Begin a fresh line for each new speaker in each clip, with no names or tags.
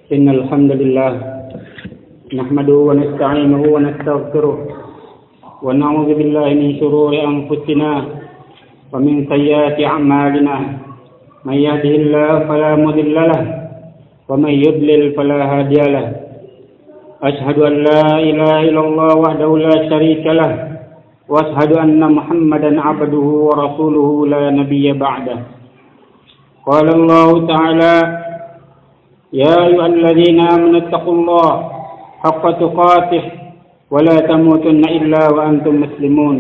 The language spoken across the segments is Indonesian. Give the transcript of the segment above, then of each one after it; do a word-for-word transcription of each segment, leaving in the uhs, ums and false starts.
إن الحمد لله نحمده ونستعينه ونستغفره ونعوذ بالله من شرور أنفسنا ومن سيئات أعمالنا من يهده الله فلا مضل له ومن يضلل فلا هادي له أشهد أن لا إله إلا الله وحده لا شريك له وأشهد أن محمدا عبده ورسوله لا نبي بعده قال الله تعالى يا أيها الذين آمنوا اتقوا الله حق تقاته ولا تموتن إلا وأنتم مسلمون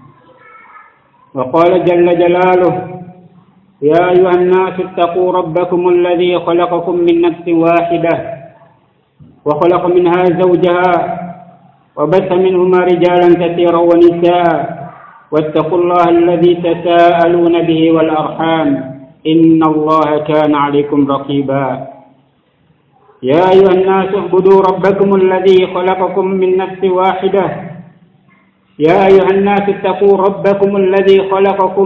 وقال جل جلاله يا أيها الناس اتقوا ربكم الذي خلقكم من نفس واحدة وخلق منها زوجها وبث منهما رجالا كثيرا ونساء واتقوا الله الذي تساءلون به والأرحام إن الله كان عليكم رقيبا يا أيها الناس اعبدوا ربكم الذي خلقكم من نفس واحدة يا أيها الناس اتقوا ربكم الذي خلقكم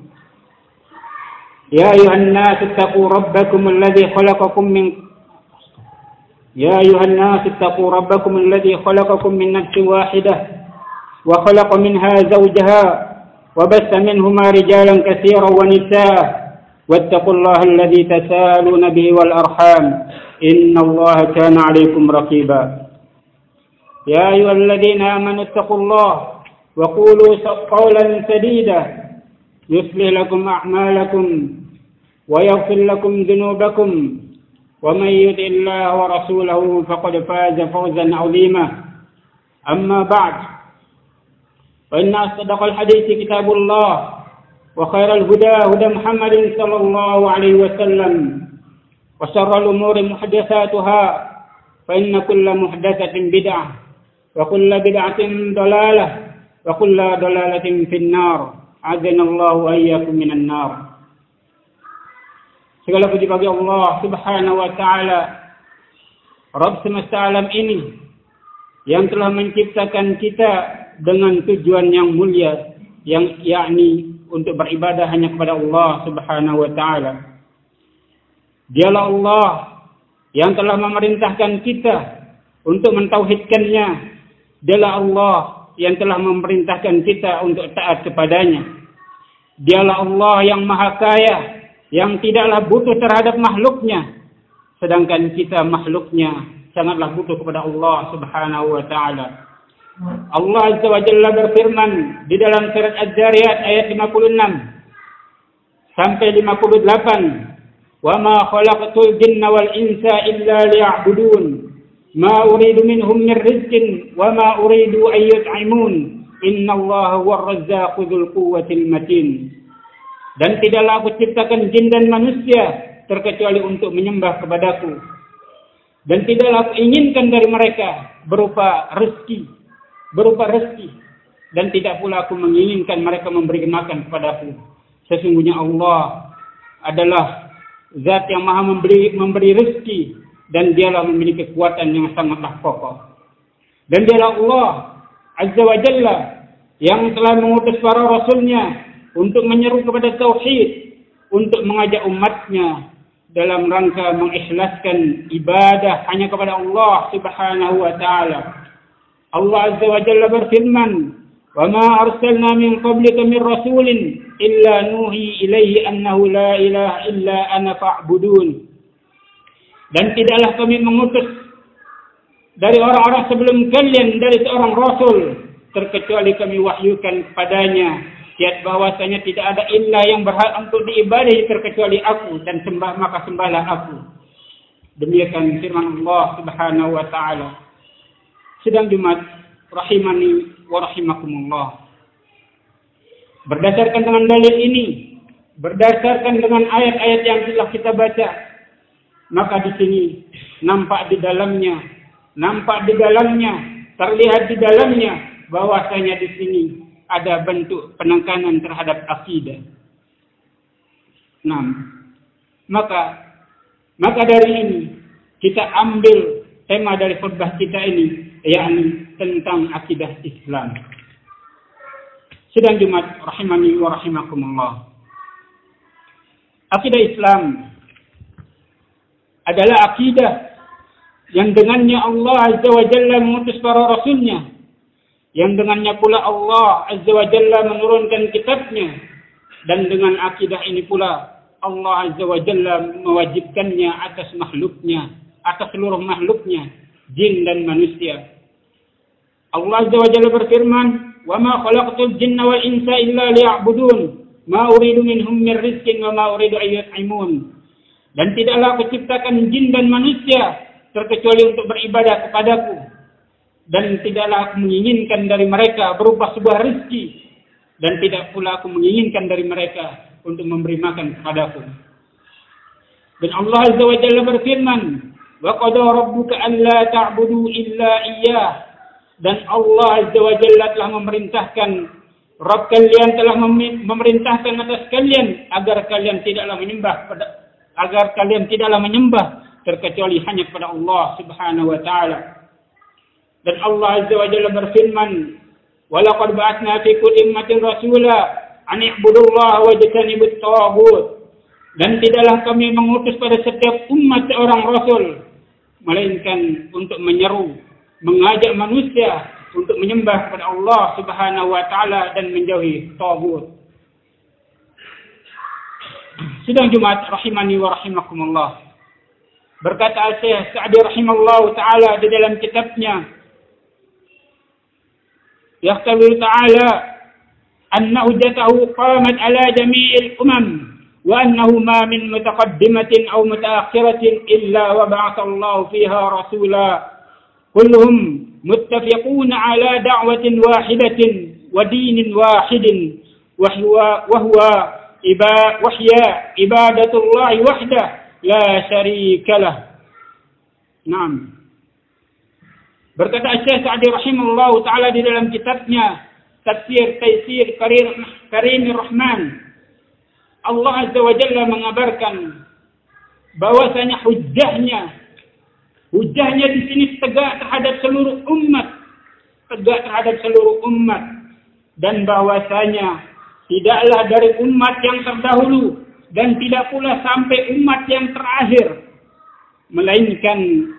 يا أيها الناس اتقوا ربكم الذي خلقكم من يا أيها الناس اتقوا ربكم الذي خلقكم من نفس واحدة وخلق منها زوجها وبث منهما رجالا كثيرا ونساء واتقوا الله الذي تساءلون به والأرحام إن الله كان عليكم رقيبا يا أيها الذين آمنوا اتقوا الله وقولوا قولا سديدا يصلح لكم أعمالكم ويغفر لكم ذنوبكم ومن يطع الله ورسوله فقد فاز فوزا عظيما أما بعد فإن أصدق الحديث كتاب الله وخير الهدى هدى محمد صلى الله عليه وسلم وشر الأمور محدثاتها فإن كل محدثة بدعة وكل بدعة ضلالة وكل ضلالة في النار أعاذنا الله وإياكم من النار. Segala puji bagi Allah Subhanahu wa taala, Rabb semesta alam ini yang telah menciptakan kita dengan tujuan yang mulia, yang yakni untuk beribadah hanya kepada Allah Subhanahu wa taala. Dialah Allah yang telah memerintahkan kita untuk mentauhidkannya. Dialah Allah yang telah memerintahkan kita untuk taat kepadanya. Dialah Allah yang maha kaya, yang tidaklah butuh terhadap makhluknya, sedangkan kita makhluknya sangatlah butuh kepada Allah Subhanahu wa taala. Allah Azza wa Jalla berfirman di dalam surat Az-Zariyat ayat lima puluh enam sampai lima puluh delapan, "Wa ma khalaqtul jinna wal insa illa liya'budun, ma uridu minhum min rizqin wa ma uridu an yut'imun, innallaha huwar razzaqu dzul quwwatil matin." Dan tidaklah aku ciptakan jin dan manusia terkecuali untuk menyembah kepadaku, dan tidaklah aku inginkan dari mereka berupa rezeki, berupa rezeki, dan tidak pula aku menginginkan mereka memberi makan kepadaku. Sesungguhnya Allah adalah Zat yang maha memberi, memberi rezeki, dan dialah memiliki kekuatan yang sangatlah kokoh. Dan dialah Allah Azza wa Jalla yang telah mengutus para rasulnya untuk menyeru kepada tauhid, untuk mengajak umatnya dalam rangka mengikhlaskan ibadah hanya kepada Allah Subhanahu wa taala. Allah Azza wa Jalla berfirman, "Wa ma arsalna min qablika min rasulin illa nuhi ilaihi annahu la ilaha illa ana fa'budun." Dan tidaklah kami mengutus dari orang-orang sebelum kalian dari seorang rasul, terkecuali kami wahyukan kepadanya yaitu bahwasanya tidak ada ilah yang berhak untuk diibadahi terkecuali aku, dan sembah maka sembahlah aku. Demikian firman Allah Subhanahu wa taala. Sedang Jumat rahimani wa rahimakumullah. Berdasarkan dengan dalil ini, berdasarkan dengan ayat-ayat yang telah kita baca, maka di sini nampak di dalamnya, nampak di dalamnya, terlihat di dalamnya bahwasanya di sini ada bentuk penekanan terhadap akidah. Nah, maka maka dari ini kita ambil tema dari khutbah kita ini, yakni tentang akidah Islam. Sidang Jumat rahimani wa rahimakumullah. Akidah Islam adalah akidah yang dengannya Allah Azza wa Jalla mengutus para rasulnya, yang dengannya pula Allah Azza wa Jalla menurunkan kitabnya, dan dengan akidah ini pula Allah Azza wa Jalla mewajibkannya atas makhluknya, atas seluruh makhluknya, jin dan manusia. Allah Azza wa Jalla berfirman, "Wa ma khalaqtul jinna wal insa illa liya'budun, ma uridu minhum min rizqin wa ma uridu an yut'imun." Dan tidaklah aku ciptakan jin dan manusia terkecuali untuk beribadah kepadaku, dan tidaklah aku menginginkan dari mereka berupa sebuah rezeki, dan tidak pula aku menginginkan dari mereka untuk memberi makan kepadaku. Dan Allah Azza wa Jalla berfirman, "Wa qada rabbuka alla ta'budu illa iyyah." Dan Allah Azza wa Jalla telah memerintahkan, Rabb kalian telah memerintahkan atas kalian agar kalian tidaklah menyembah pada agar kalian tidaklah menyembah terkecuali hanya kepada Allah Subhanahu wa taala. Dan Allah Azza wa Jalla berfirman, "Wa laqad ba'atsna fi kulli ummatin rasula an i'budullaha wajtanibut taghut." Dan tidaklah kami mengutus pada setiap umat seorang rasul, melainkan untuk menyeru, mengajak manusia untuk menyembah kepada Allah Subhanahu wa taala dan menjauhi taghut. Sidang Jumat rahimani wa rahimakumullah. Berkata Syekh Sa'di rahimallahu taala di dalam kitabnya, "Yaqtalu ta'ala anna hujjatahu qamat ala jami'il umam wa annahu ma min mutaqaddimatin aw mutaakhiratin illa wa ba'atha Allah fiha rasula kulluhum muttafiquna ala da'watin wahidatin wa dinin wahidin wa huwa wa huwa iba wahya ibadatullah wahdah la syarika lah." Naam. Berkata Syekh Sa'di rahimahullah taala di dalam kitabnya Tafsir Taisir Karim Karimir Rahman, Allah Azza wa Jalla mengabarkan bahwasanya hujjahnya hujjahnya di sini tegak terhadap seluruh umat, tegak terhadap seluruh umat, dan bahwasanya tidaklah dari umat yang terdahulu dan tidak pula sampai umat yang terakhir, melainkan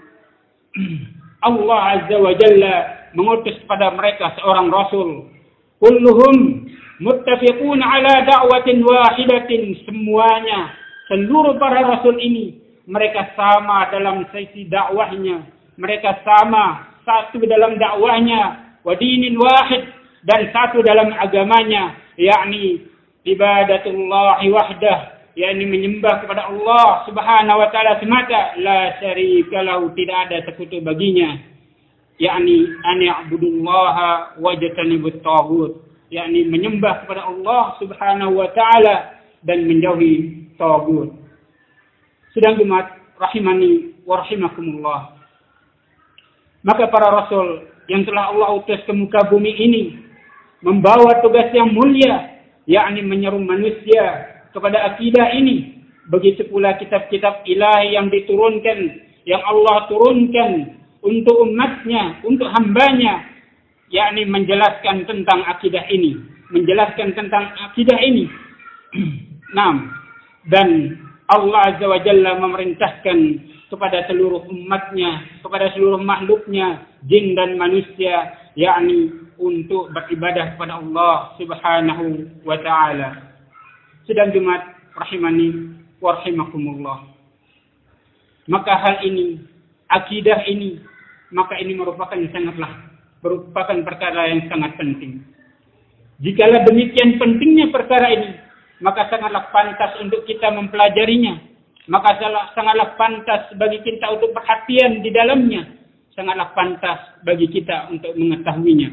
Allah Azza wa Jalla mengutus kepada mereka seorang rasul. Kulluhum muttafiqun ala da'watin wahidatin. Semuanya, seluruh para rasul ini, mereka sama dalam sisi dakwahnya. Mereka sama satu dalam dakwahnya. Wa dinin wahid, dan satu dalam agamanya, yakni ibadatullahi wahdah, yakni menyembah kepada Allah Subhanahu wa taala semata, la syarika lahu, tidak ada sekutu baginya, yakni an ya'budullaha wajtanibut taghut, yakni menyembah kepada Allah Subhanahu wa taala dan menjauhi taghut. Sedang umat rahimani wa rahimakumullah, maka para rasul yang telah Allah utus ke muka bumi ini membawa tugas yang mulia, yakni menyeru manusia kepada akidah ini. Begitu pula kitab-kitab ilahi yang diturunkan, yang Allah turunkan untuk umatnya, untuk hambanya, yakni menjelaskan tentang akidah ini, menjelaskan tentang akidah ini. Nah, dan Allah Azza wa Jalla memerintahkan kepada seluruh umatnya, kepada seluruh makhluknya, jin dan manusia, yakni untuk beribadah kepada Allah Subhanahu wa taala. Sedang Jumat rahimani wa rahimakumullah. Maka hal ini, akidah ini, maka ini merupakan sangatlah merupakan perkara yang sangat penting. Jikalau demikian pentingnya perkara ini, maka sangatlah pantas untuk kita mempelajarinya. Maka sangatlah pantas bagi kita untuk perhatian di dalamnya. Sangatlah pantas bagi kita untuk mengetahuinya.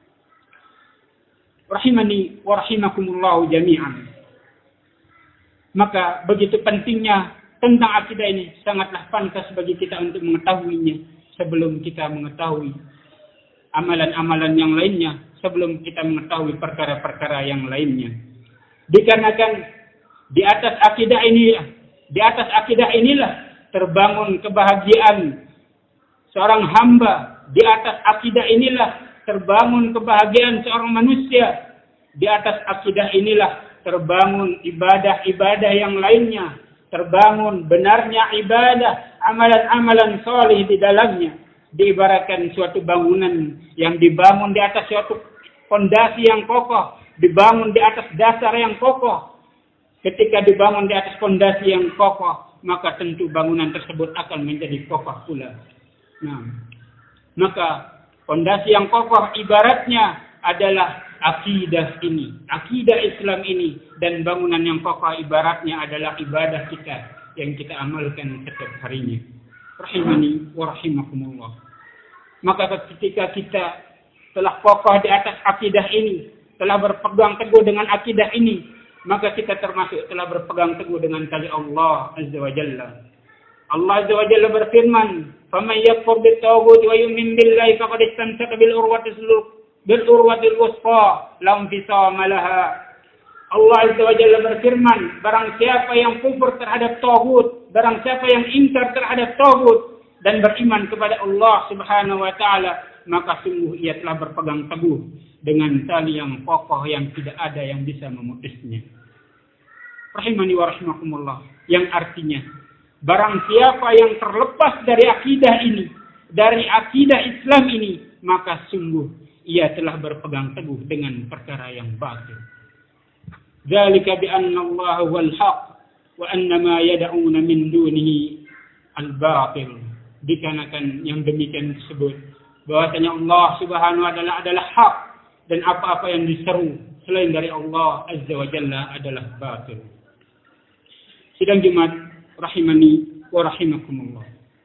Rahimani wa rahimakumullahu jami'an. Maka begitu pentingnya tentang akidah ini, sangatlah pantas bagi kita untuk mengetahuinya sebelum kita mengetahui amalan-amalan yang lainnya, sebelum kita mengetahui perkara-perkara yang lainnya. Dikarenakan di atas akidah ini, di atas akidah inilah terbangun kebahagiaan seorang hamba. Di atas akidah inilah terbangun kebahagiaan seorang manusia. Di atas akidah inilah terbangun ibadah-ibadah yang lainnya. Terbangun benarnya ibadah amalan-amalan saleh di dalamnya. Diibaratkan suatu bangunan yang dibangun di atas suatu fondasi yang kokoh, dibangun di atas dasar yang kokoh. Ketika dibangun di atas fondasi yang kokoh, maka tentu bangunan tersebut akan menjadi kokoh pula. Nah, maka fondasi yang kokoh ibaratnya adalah akidah ini, akidah Islam ini, dan bangunan yang kokoh ibaratnya adalah ibadah kita yang kita amalkan setiap harinya. Rahimani wa rahimakumullah. Maka ketika kita telah kokoh di atas akidah ini, telah berpegang teguh dengan akidah ini, maka kita termasuk telah berpegang teguh dengan tali Allah Azza wa Jalla. Allah Azza wa Jalla berfirman, "Faman yakfur bit-taghut wa yu'min billahi faqad istamsaka bil urwatil bil urwatil wuthqa la infisama laha." Allah Azza wa Jalla berfirman, barang siapa yang kufur terhadap taghut, barang siapa yang ingkar terhadap taghut dan beriman kepada Allah Subhanahu wa taala, maka sungguh ia telah berpegang teguh dengan tali yang kokoh yang tidak ada yang bisa memutusnya. Rahimani wa rahimakumullah, yang artinya barang siapa yang terlepas dari akidah ini, dari akidah Islam ini, maka sungguh ia telah berpegang teguh dengan perkara yang batil. Dzalika bi anna Allah wal haq wa anna ma yad'una min dunihi al-batil. Dikarenakan yang demikian tersebut, bahwasanya Allah Subhanahu wa taala adalah hak dan apa-apa yang diseru selain dari Allah Azza wa Jalla adalah batil. Sidang Jumat rahimani wa rahimakumullah.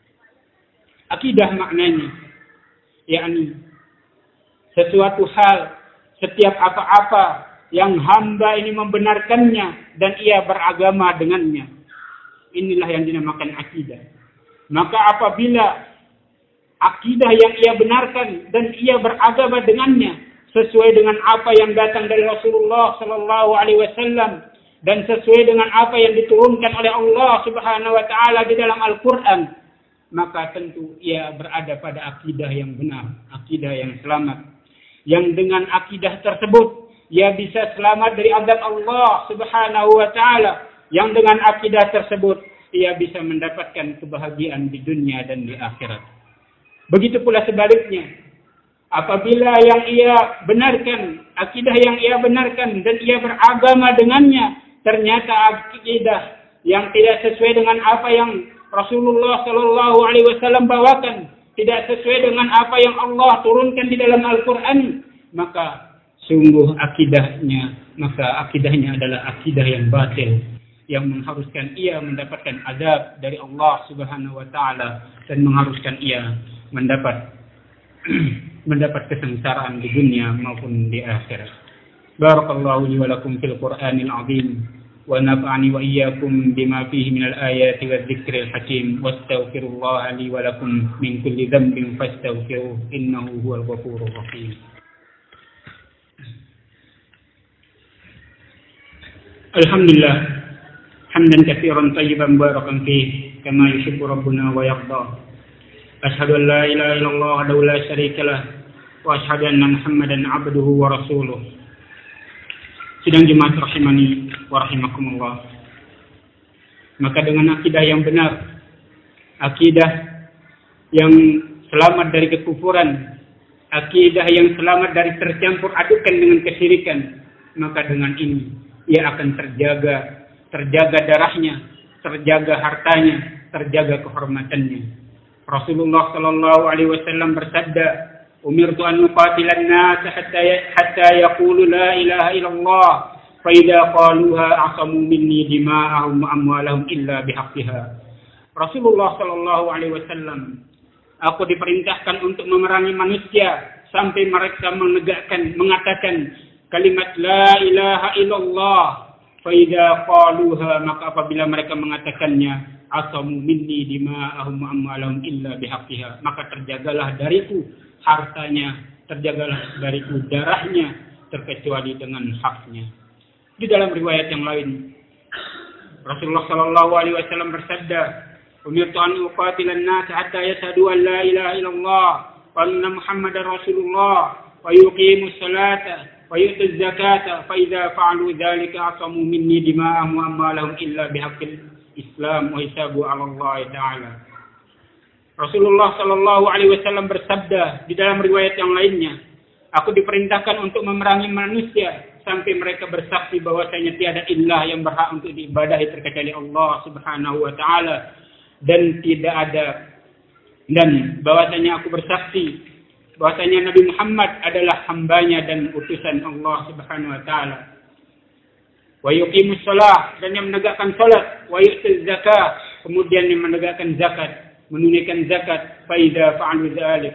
Akidah maknanya yakni sesuatu hal, setiap apa-apa yang hamba ini membenarkannya dan ia beragama dengannya. Inilah yang dinamakan akidah. Maka apabila akidah yang ia benarkan dan ia beragama dengannya sesuai dengan apa yang datang dari Rasulullah sallallahu alaihi wasallam dan sesuai dengan apa yang diturunkan oleh Allah Subhanahu wa taala di dalam Al-Qur'an, maka tentu ia berada pada akidah yang benar, akidah yang selamat. Yang dengan akidah tersebut ia bisa selamat dari azab Allah Subhanahu wa taala. Yang dengan akidah tersebut ia bisa mendapatkan kebahagiaan di dunia dan di akhirat. Begitu pula sebaliknya, apabila yang ia benarkan, akidah yang ia benarkan dan ia beragama dengannya, ternyata akidah yang tidak sesuai dengan apa yang Rasulullah sallallahu alaihi wasallam bawakan, tidak sesuai dengan apa yang Allah turunkan di dalam Al-Qur'an, maka sungguh akidahnya, maka akidahnya adalah akidah yang batil, yang mengharuskan ia mendapatkan azab dari Allah Subhanahu wa taala dan mengharuskan ia mendapat mendapat kesengsaraan di dunia maupun di akhirat. Barakallahu li wa lakum fil Qur'anil azim wa nafa'ani wa iyyakum bima fihi minal ayati wadh-dhikril hakim wastaghfirullaha li wa lakum min kulli dhanbin fastaghfiruhu innahu huwal ghafurur rahim. Alhamdulillah hamdan katsiran tayyiban barakan fihi kama yuhibbu rabbuna wa yarda. Asyhadu an la ilaha illallah wahdahu la syarikalah wa asyhadu anna Muhammadan abduhu wa rasuluh. Sidang jemaat rahimani wa rahimakumullah. Maka dengan akidah yang benar, akidah yang selamat dari kekufuran, akidah yang selamat dari tercampur adukan dengan kesyirikan, maka dengan ini ia akan terjaga, terjaga darahnya, terjaga hartanya, terjaga kehormatannya. Rasulullah sallallahu alaihi wasallam bersabda, "Umirtu an uqatilan nas hatta hatta yaqulu la ilaha illallah, fa idza qaluha a'samu minni dima'ahum wa amwalahum illa bihaqqiha." Rasulullah sallallahu alaihi wasallam, aku diperintahkan untuk memerangi manusia sampai mereka menegakkan, mengatakan kalimat la ilaha illallah. Fa idza qaluha, maka apabila mereka mengatakannya, asamu minni dima'ahum wa amwalahum illa bihaqqiha, maka terjagalah dariku hartanya, terjagalah dariku darahnya, terkecuali dengan haknya. Di dalam riwayat yang lain, Rasulullah sallallahu alaihi wasallam bersabda, "Umirtu an uqatilan nas hatta yashhadu an la ilaha illallah wa anna Muhammadar Rasulullah wa yuqimus salata wa yutuz zakata fa idza fa'alu dzalika asamu minni dima'ahum wa amwalahum illa bihaqqil Islam wa hisabu 'ala Allah Ta'ala." Rasulullah Shallallahu Alaihi Wasallam bersabda di dalam riwayat yang lainnya, aku diperintahkan untuk memerangi manusia sampai mereka bersaksi bahwasanya tiada ilah yang berhak untuk diibadahi terkecuali Allah Subhanahu Wa Taala, dan tidak ada dan bahwasanya aku bersaksi bahwasanya Nabi Muhammad adalah hambanya dan utusan Allah Subhanahu Wa Taala. Wa yuqimus shalah, dan yang menegakkan salat, wa yu'tiz zakah, kemudian yang menegakkan zakat, menunaikan zakat. Fa idza fa'alu dzalik,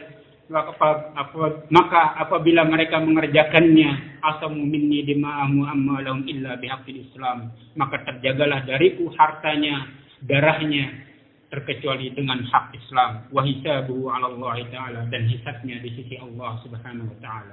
maka apabila mereka mengerjakannya, asamu minni dima'ahum amma lahum illa bihaqqil Islam, maka terjagalah dariku hartanya, darahnya, terkecuali dengan hak Islam. Wa hisabuhu 'ala Allah Ta'ala, dan hisabnya di sisi Allah Subhanahu wa taala.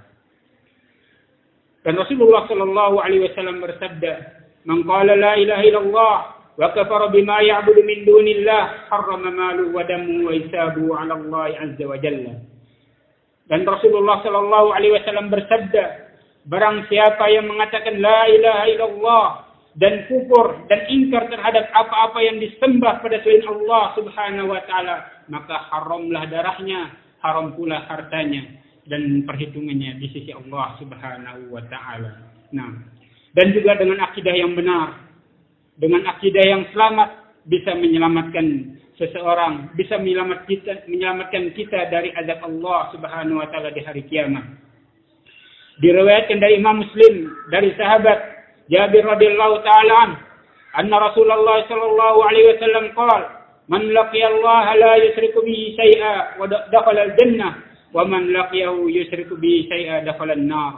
Dan Rasulullah Shallallahu Alaihi Wasallam bersabda, "Man qala la ilaha illallah wa kafara bima ya'budu min dunillah, harrama maluhu wa damuhu wa hisabuhu 'ala Allah 'azza wa jalla." Dan Rasulullah Shallallahu Alaihi Wasallam bersabda, barang siapa yang mengatakan la ilaha illallah dan kufur dan ingkar terhadap apa-apa yang disembah pada selain Allah Subhanahu wa taala, maka haramlah darahnya, haram pula hartanya, dan perhitungannya di sisi Allah Subhanahu wa taala. Nah, dan juga dengan akidah yang benar, dengan akidah yang selamat, bisa menyelamatkan seseorang, bisa menyelamat kita, menyelamatkan kita dari azab Allah Subhanahu wa taala di hari kiamat. Diriwayatkan dari Imam Muslim dari sahabat Jabir radhiyallahu taala an, anna Rasulullah sallallahu alaihi wasallam qala, man laqiya Allah la yusyriku bihi syai'a wa dakhala al-jannah wa man laqiyahu yusyriku bihi syai'a dakhala an-nar.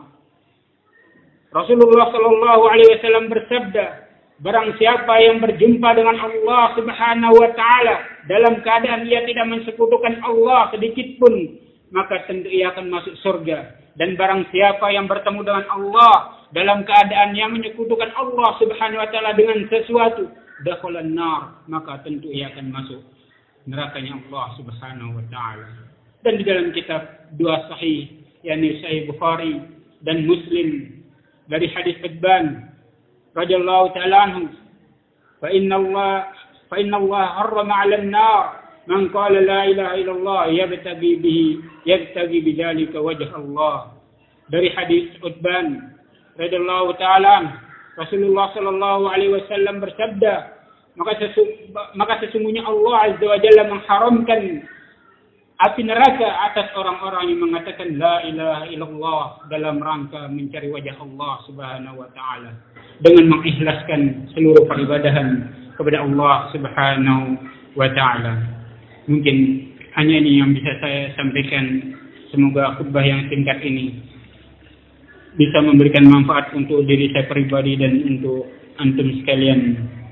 Rasulullah sallallahu alaihi wasallam bersabda, barang siapa yang berjumpa dengan Allah Subhanahu wa taala dalam keadaan ia tidak mensekutukan Allah sedikit pun, maka tentu ia akan masuk surga. Dan barang siapa yang bertemu dengan Allah dalam keadaan yang menyekutukan Allah Subhanahu wa taala dengan sesuatu, dakhala an-nar, maka tentu ia akan masuk nerakanya Allah Subhanahu wa taala. Dan di dalam kitab dua sahih, yakni Sahih Bukhari dan Muslim, dari hadis Ibban radhiyallahu ta'ala anhu, fa inna Allah fa inna Allah harrama 'alan nar man qala la ilaha illallah yabtaghi bihi yabtaghi bidzalika wajh Allah. Dari hadis Ibban radhiyallahu ta'ala anhu, Rasulullah sallallahu alaihi wasallam bersabda, maka sesu, maka sesungguhnya Allah azza wa jalla mengharamkan api neraka atas orang-orang yang mengatakan la ilaha illallah dalam rangka mencari wajah Allah Subhanahu wa taala, dengan mengikhlaskan seluruh peribadahan kepada Allah Subhanahu wa taala. Mungkin hanya ini yang bisa saya sampaikan. Semoga khutbah yang singkat ini bisa memberikan manfaat untuk diri saya pribadi dan untuk antum sekalian.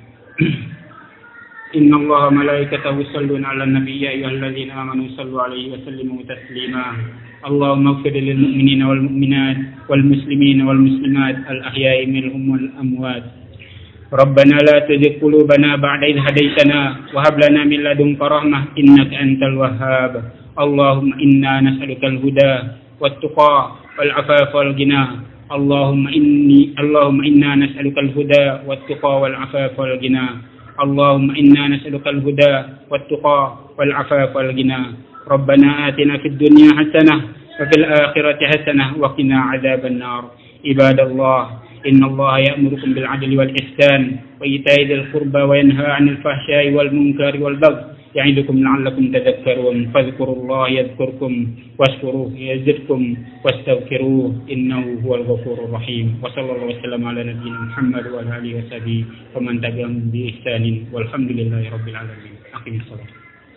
Inna Allah malaikatahu yusalluna 'alan nabiy ya ayyuhalladzina amanu sallu 'alaihi wa sallimu taslima. Allahumma ighfir lil mu'minina wal mu'minat wal muslimina wal muslimat al ahya'i minhum wal amwat. Rabbana la tuzigh qulubana ba'da idh hadaytana wa hab lana min ladunka rahmah innaka antal wahhab. Allahumma inna nas'aluka al huda wat tuqa wal 'afafa wal ghina. Allahumma inni Allahumma inna nas'aluka al huda wat tuqa wal 'afafa wal ghina. اللهم إنا نسألك الهدى والتقى والعفاف والغنى. ربنا آتنا في الدنيا حسنة وفي الآخرة حسنة وقنا عذاب النار. عباد الله، إن الله يأمركم بالعدل والإحسان وإيتاء ذي القربى وينهى عن الفحشاء والمنكر والبغي يعظكم لعلكم تذكرون. فاذكروا الله يذكركم واشكروه يزدكم واستغفروه إنه هو الغفور الرحيم. وصلى الله وسلم على نبينا محمد وعلى آله وصحبه ومن تبعهم بإحسان والحمد لله رب العالمين. أقم الصلاة.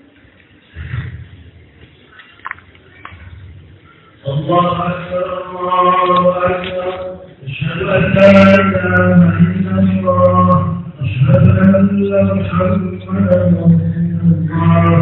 الله أكبر الله أكبر أشهد أن لا إله إلا الله أشهد أن محمدا رسول الله.